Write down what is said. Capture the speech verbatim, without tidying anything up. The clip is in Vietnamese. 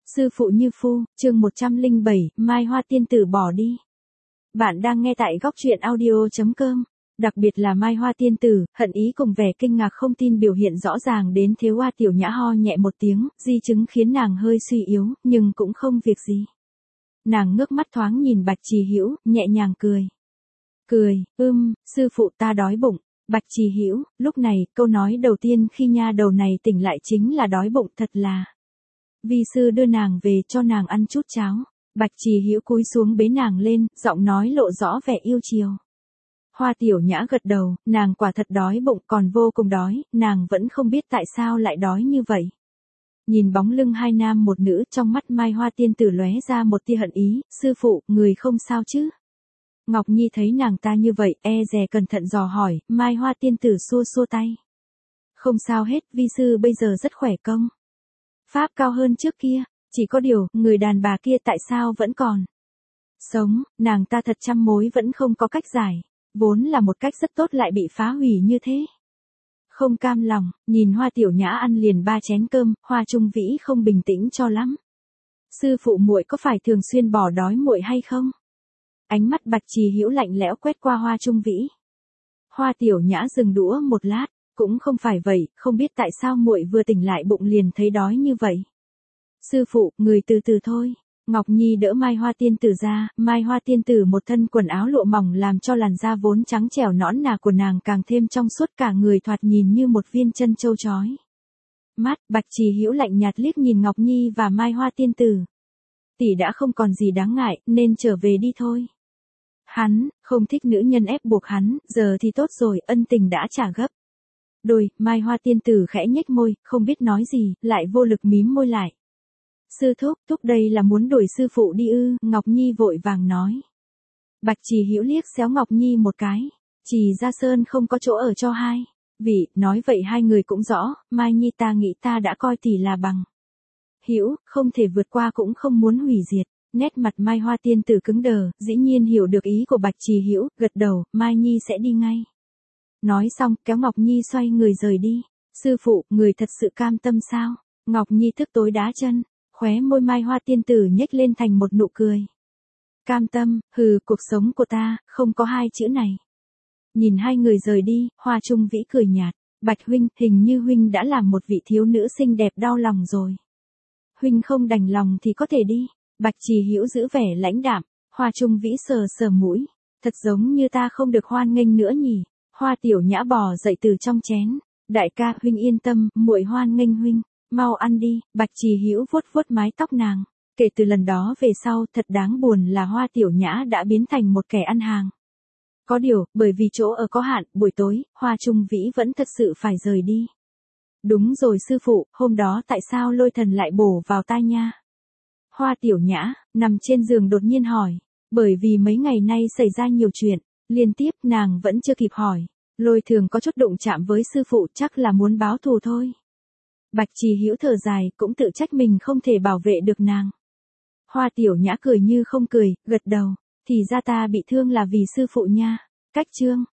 Sư phụ như phu, chương một trăm lẻ bảy, Mai Hoa tiên tử bỏ đi. Bạn đang nghe tại góc truyện audio chấm com. Đặc biệt là Mai Hoa tiên tử, hận ý cùng vẻ kinh ngạc không tin biểu hiện rõ ràng đến thế. Hoa Tiểu Nhã ho nhẹ một tiếng, di chứng khiến nàng hơi suy yếu, nhưng cũng không việc gì. Nàng ngước mắt thoáng nhìn Bạch Trì Hữu, nhẹ nhàng cười. Cười, ưm, sư phụ ta đói bụng. Bạch Trì Hữu, lúc này, câu nói đầu tiên khi nha đầu này tỉnh lại chính là đói bụng thật là. Vi sư đưa nàng về cho nàng ăn chút cháo. Bạch Trì Hữu cúi xuống bế nàng lên, giọng nói lộ rõ vẻ yêu chiều. Hoa Tiểu Nhã gật đầu, nàng quả thật đói bụng, còn vô cùng đói, nàng vẫn không biết tại sao lại đói như vậy. Nhìn bóng lưng hai nam một nữ, trong mắt Mai Hoa tiên tử lóe ra một tia hận ý. Sư phụ, người không sao chứ? Ngọc Nhi thấy nàng ta như vậy, e dè cẩn thận dò hỏi. Mai Hoa tiên tử xua xua tay. Không sao hết, vi sư bây giờ rất khỏe công. Pháp cao hơn trước kia, chỉ có điều, người đàn bà kia tại sao vẫn còn sống, nàng ta thật trăm mối vẫn không có cách giải, vốn là một cách rất tốt lại bị phá hủy như thế. Không cam lòng, nhìn Hoa Tiểu Nhã ăn liền ba chén cơm, Hoa Trung Vĩ không bình tĩnh cho lắm. Sư phụ muội có phải thường xuyên bỏ đói muội hay không? Ánh mắt Bạch Trì Hữu lạnh lẽo quét qua Hoa Trung Vĩ. Hoa Tiểu Nhã dừng đũa một lát. Cũng không phải vậy, không biết tại sao muội vừa tỉnh lại bụng liền thấy đói như vậy. Sư phụ, người từ từ thôi. Ngọc Nhi đỡ Mai Hoa tiên tử ra, Mai Hoa tiên tử một thân quần áo lụa mỏng làm cho làn da vốn trắng trẻo nõn nà của nàng càng thêm trong suốt, cả người thoạt nhìn như một viên chân châu chói. Mắt, Bạch Trì Hữu lạnh nhạt liếc nhìn Ngọc Nhi và Mai Hoa tiên tử. Tỷ đã không còn gì đáng ngại, nên trở về đi thôi. Hắn, không thích nữ nhân ép buộc hắn, giờ thì tốt rồi, ân tình đã trả gấp. Đôi, Mai Hoa tiên tử khẽ nhếch môi, không biết nói gì, lại vô lực mím môi lại. Sư thúc, thúc đây là muốn đuổi sư phụ đi ư? Ngọc Nhi vội vàng nói. Bạch Trì Hữu liếc xéo Ngọc Nhi một cái. Trì Gia Sơn không có chỗ ở cho hai vị, nói vậy hai người cũng rõ, Mai Nhi ta nghĩ ta đã coi tỷ là bằng hữu, không thể vượt qua cũng không muốn hủy diệt. Nét mặt Mai Hoa tiên tử cứng đờ, dĩ nhiên hiểu được ý của Bạch Trì Hữu, gật đầu, Mai Nhi sẽ đi ngay. Nói xong, kéo Ngọc Nhi xoay người rời đi. Sư phụ, người thật sự cam tâm sao? Ngọc Nhi thức tối đá chân, khóe môi Mai Hoa tiên tử nhếch lên thành một nụ cười. Cam tâm, hừ, cuộc sống của ta, không có hai chữ này. Nhìn hai người rời đi, Hoa Trung Vĩ cười nhạt. Bạch huynh, hình như huynh đã làm một vị thiếu nữ xinh đẹp đau lòng rồi. Huynh không đành lòng thì có thể đi. Bạch Trì Hữu giữ vẻ lãnh đạm. Hoa Trung Vĩ sờ sờ mũi. Thật giống như ta không được hoan nghênh nữa nhỉ. Hoa Tiểu Nhã bò dậy từ trong chén. Đại ca, huynh yên tâm, muội hoan nghênh huynh, mau ăn đi. Bạch Trì Hữu vuốt vuốt mái tóc nàng. Kể từ lần đó về sau, thật đáng buồn là Hoa Tiểu Nhã đã biến thành một kẻ ăn hàng. Có điều, bởi vì chỗ ở có hạn, buổi tối, Hoa Trung Vĩ vẫn thật sự phải rời đi. Đúng rồi sư phụ, hôm đó tại sao lôi thần lại bổ vào tai nha? Hoa Tiểu Nhã, nằm trên giường đột nhiên hỏi. Bởi vì mấy ngày nay xảy ra nhiều chuyện. Liên tiếp nàng vẫn chưa kịp hỏi. Lôi thường có chút đụng chạm với sư phụ, chắc là muốn báo thù thôi. Bạch Trì Hữu thở dài, cũng tự trách mình không thể bảo vệ được nàng. Hoa Tiểu Nhã cười như không cười, gật đầu. Thì ra ta bị thương là vì sư phụ nha. Cách chương.